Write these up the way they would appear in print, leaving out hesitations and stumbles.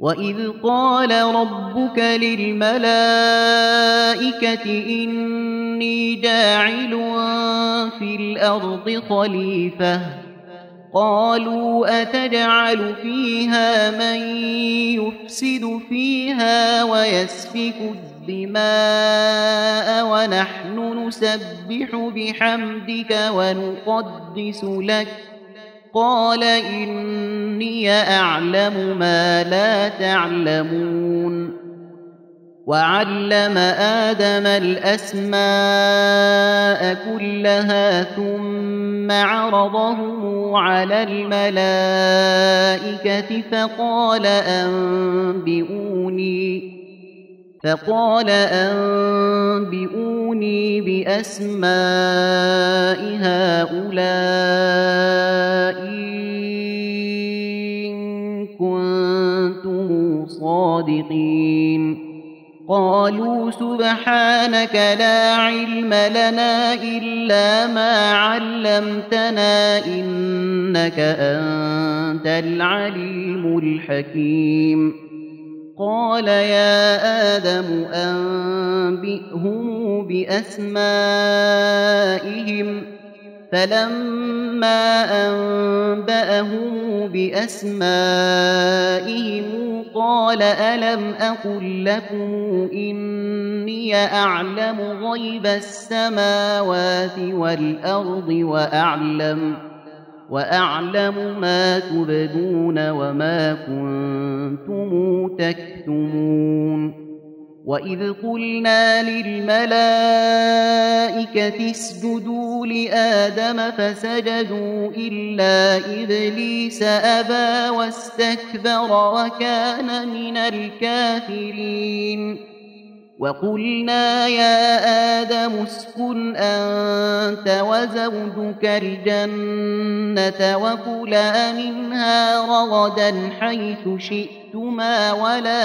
وإذ قال ربك للملائكة إني جاعل في الأرض خليفة قالوا أتجعل فيها من يفسد فيها ويسفك الدماء ونحن نسبح بحمدك ونقدس لك قال إني أعلم ما لا تعلمون وعلم آدم الأسماء كلها ثم عرضهم على الملائكة فقال أنبئوني بأسماء هؤلاء إن كنتم صادقين قالوا سبحانك لا علم لنا إلا ما علمتنا إنك أنت العليم الحكيم قال يا آدم أنبئهم بأسمائهم فلما أنبأهم بأسمائهم قال ألم أقل لكم إني أعلم غيب السماوات والأرض وأعلم ما تبدون وما كنتم تكتمون وإذ قلنا للملائكة اسجدوا لآدم فسجدوا إلا إبليس أبى واستكبر وكان من الكافرين وقلنا يا آدم اسكن أنت وزوجك الجنة وكلا منها رغدا حيث شئتما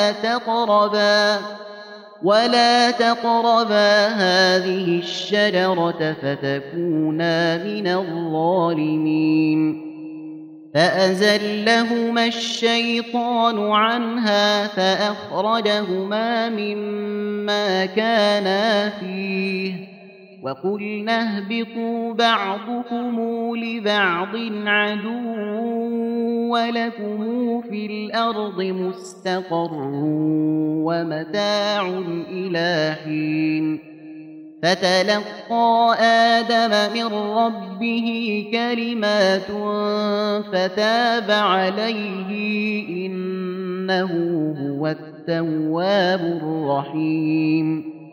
ولا تقربا هذه الشجرة فتكونا من الظالمين فأزلهما الشيطان عنها فأخرجهما مما كانا فيه وقلنا اهبطوا بعضكم لبعض عدو ولكم في الأرض مستقر ومتاع إلى حين فتلقى آدم من ربه كلمات فتاب عليه إنه هو التواب الرحيم